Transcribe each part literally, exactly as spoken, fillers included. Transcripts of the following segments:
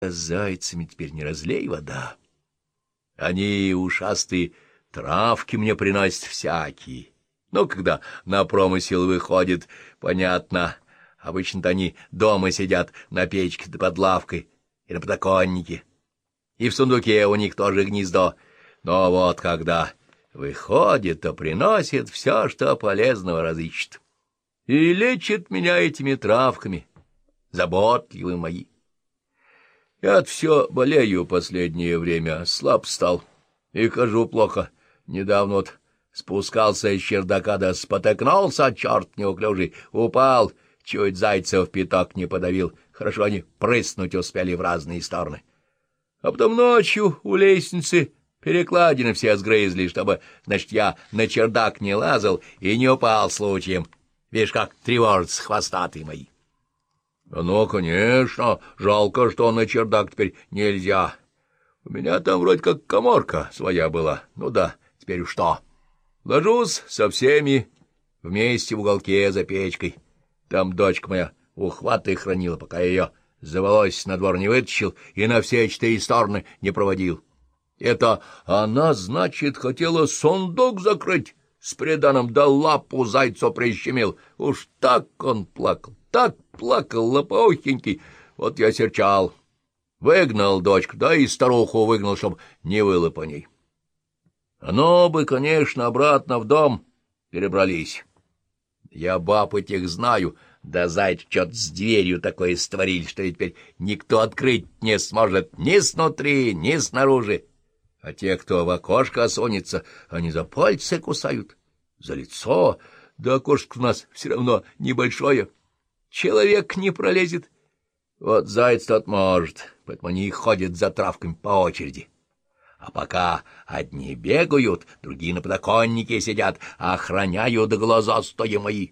С зайцами теперь не разлей вода. Они, ушастые, травки мне приносят всякие. Но когда на промысел выходит, понятно, обычно-то они дома сидят на печке да под лавкой и на подоконнике. И в сундуке у них тоже гнездо. Но вот когда выходит, то приносит все, что полезного разыщет. И лечит меня этими травками, заботливые мои. Я все болею последнее время, слаб стал, и хожу плохо. Недавно вот спускался из чердака, да спотыкнулся, черт неуклюжий, упал, чуть зайца в пятак не подавил. Хорошо они прыснуть успели в разные стороны. А потом ночью у лестницы перекладины все сгрызли, чтобы, значит, я на чердак не лазал и не упал случаем. Видишь, как тревожатся хвостатые мои. Ну, конечно, жалко, что на чердак теперь нельзя. У меня там вроде как каморка своя была. Ну да, теперь что? Ложусь со всеми вместе в уголке за печкой. Там дочка моя ухваты хранила, пока я ее за волос на двор не вытащил и на все четыре стороны не проводил. Это она, значит, хотела сундук закрыть с приданым, да лапу зайцу прищемил. Уж так он плакал, так плакал, лопоухенький. Вот я серчал. Выгнал дочку, да и старуху выгнал, чтоб не выло по ней. Оно бы, конечно, обратно в дом перебрались. Я баб этих знаю, да зайцы что-то с дверью такое створили, что теперь никто открыть не сможет ни снутри, ни снаружи. А те, кто в окошко осунется, они за пальцы кусают, за лицо. Да окошко у нас все равно небольшое. Человек не пролезет. Вот заяц тот может, поэтому они и ходят за травками по очереди. А пока одни бегают, другие на подоконнике сидят, охраняют глаза стоя мои.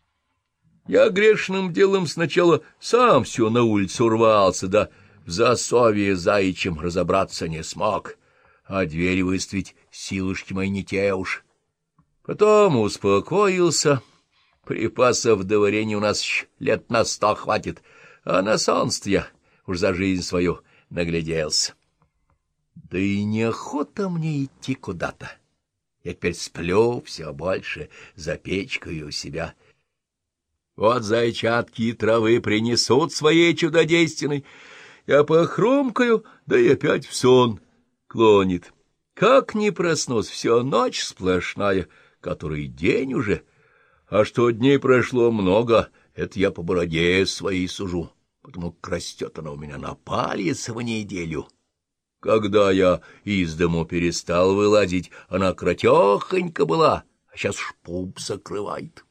Я грешным делом сначала сам все на улицу рвался, да в засове заячьем разобраться не смог, а дверь выставить силушки мои не те уж. Потом успокоился. Припасов до варенья у нас еще лет на сто хватит, а на солнце я уж за жизнь свою нагляделся. Да и неохота мне идти куда-то. Я теперь сплю все больше за печкой у себя. Вот зайчатки и травы принесут своей чудодейственной. Я похрумкаю, да и опять в сон клонит. Как не проснусь, все ночь сплошная, который день уже. А что дней прошло много, это я по бороде своей сужу, потому как растет она у меня на палец в неделю. Когда я из дому перестал вылазить, она кратехонька была, а сейчас шпуб закрывает.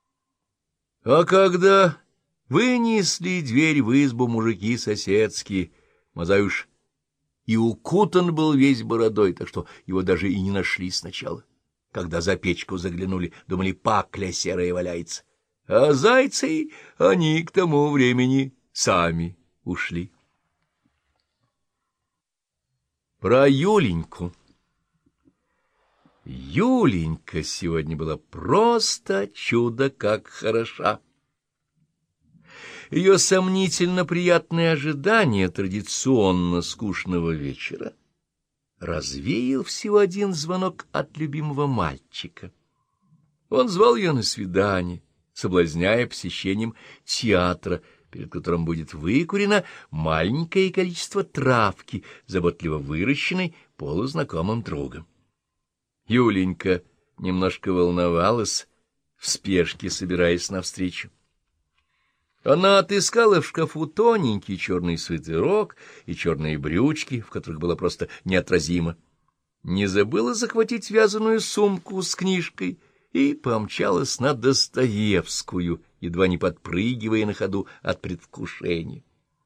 А когда вынесли дверь в избу мужики соседские, Мазай уж и укутан был весь бородой, так что его даже и не нашли сначала. Когда за печку заглянули, думали, пакля серая валяется. А зайцы, они к тому времени сами ушли. Про Юленьку. Юленька сегодня была просто чудо как хороша. Ее сомнительно приятные ожидания традиционно скучного вечера развеял всего один звонок от любимого мальчика. Он звал ее на свидание, соблазняя посещением театра, перед которым будет выкурено маленькое количество травки, заботливо выращенной полузнакомым другом. Юленька немножко волновалась, в спешке собираясь навстречу. Она отыскала в шкафу тоненький черный свитерок и черные брючки, в которых было просто неотразимо. Не забыла захватить вязаную сумку с книжкой и помчалась на Достоевскую, едва не подпрыгивая на ходу от предвкушения.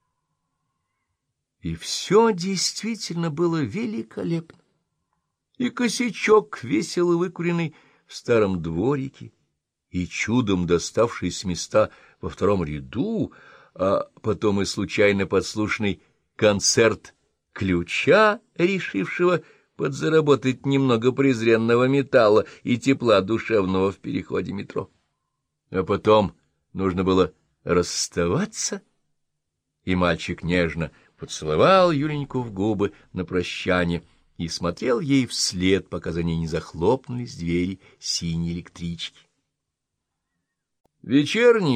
И все действительно было великолепно. И косячок, весело выкуренный в старом дворике, и чудом доставшиеся места во втором ряду, а потом и случайно подслушанный концерт ключа, решившего подзаработать немного презренного металла и тепла душевного в переходе метро. А потом нужно было расставаться, и мальчик нежно поцеловал Юленьку в губы на прощание и смотрел ей вслед, пока за ней не захлопнулись двери синей электрички. Вечерний